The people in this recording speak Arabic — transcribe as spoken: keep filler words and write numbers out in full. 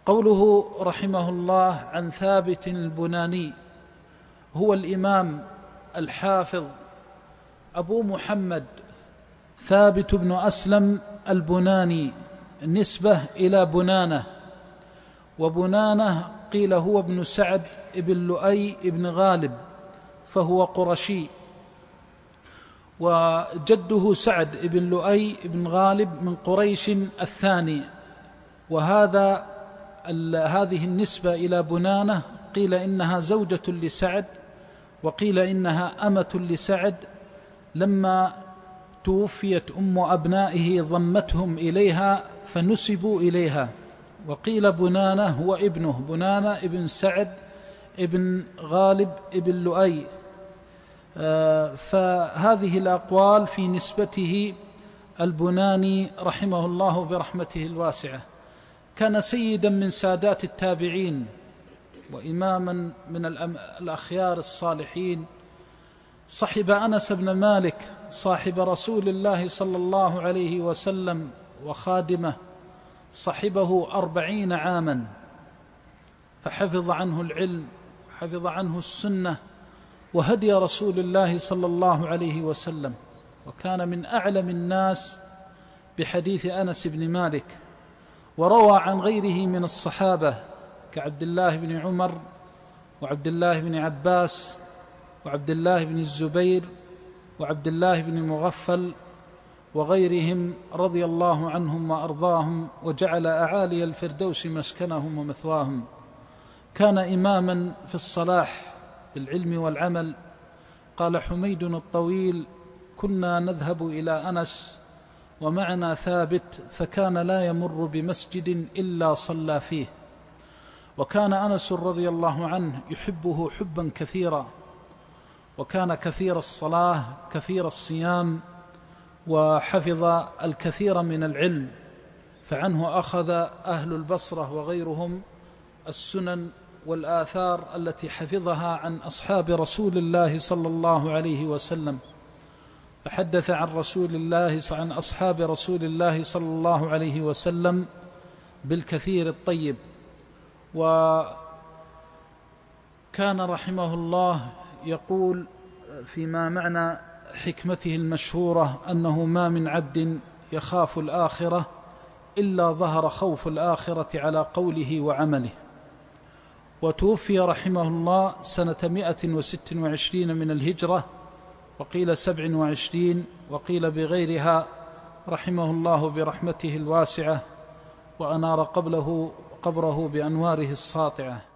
قوله رحمه الله عن ثابت البناني، هو الإمام الحافظ أبو محمد ثابت بن أسلم البناني، نسبة إلى بنانة، وبنانة قيل هو ابن سعد ابن لؤي ابن غالب، فهو قرشي، وجده سعد ابن لؤي ابن غالب من قريش الثاني. وهذا هذه النسبة إلى بنانة قيل إنها زوجة لسعد، وقيل إنها أمة لسعد، لما توفيت أم أبنائه ضمتهم إليها فنسبوا إليها. وقيل بنانة هو ابنه، بنانة ابن سعد ابن غالب ابن لؤي. فهذه الأقوال في نسبته البناني رحمه الله برحمته الواسعة. كان سيدا من سادات التابعين، وإماما من الأخيار الصالحين، صحب أنس بن مالك صاحب رسول الله صلى الله عليه وسلم وخادمه، صحبه أربعين عاما، فحفظ عنه العلم، حفظ عنه السنة وهدي رسول الله صلى الله عليه وسلم، وكان من أعلم الناس بحديث أنس بن مالك، وروى عن غيره من الصحابة كعبد الله بن عمر وعبد الله بن عباس وعبد الله بن الزبير وعبد الله بن مغفل وغيرهم رضي الله عنهم وأرضاهم، وجعل أعالي الفردوس مسكنهم ومثواهم. كان إماما في الصلاح بالعلم والعمل. قال حميد الطويل: كنا نذهب إلى أنس ومعنا ثابت، فكان لا يمر بمسجد إلا صلى فيه. وكان أنس رضي الله عنه يحبه حبا كثيرا، وكان كثير الصلاة كثير الصيام، وحفظ الكثير من العلم، فعنه أخذ أهل البصرة وغيرهم السنن والآثار التي حفظها عن أصحاب رسول الله صلى الله عليه وسلم. فحدث عن رسول الله عن أصحاب رسول الله صلى الله عليه وسلم بالكثير الطيب. وكان رحمه الله يقول فيما معنى حكمته المشهورة أنه ما من عبد يخاف الآخرة إلا ظهر خوف الآخرة على قوله وعمله. وتوفي رحمه الله سنة مئة وست وعشرين من الهجرة، وقيل سبع وعشرين، وقيل بغيرها، رحمه الله برحمته الواسعة، وأنار قبله قبره بأنواره الساطعة.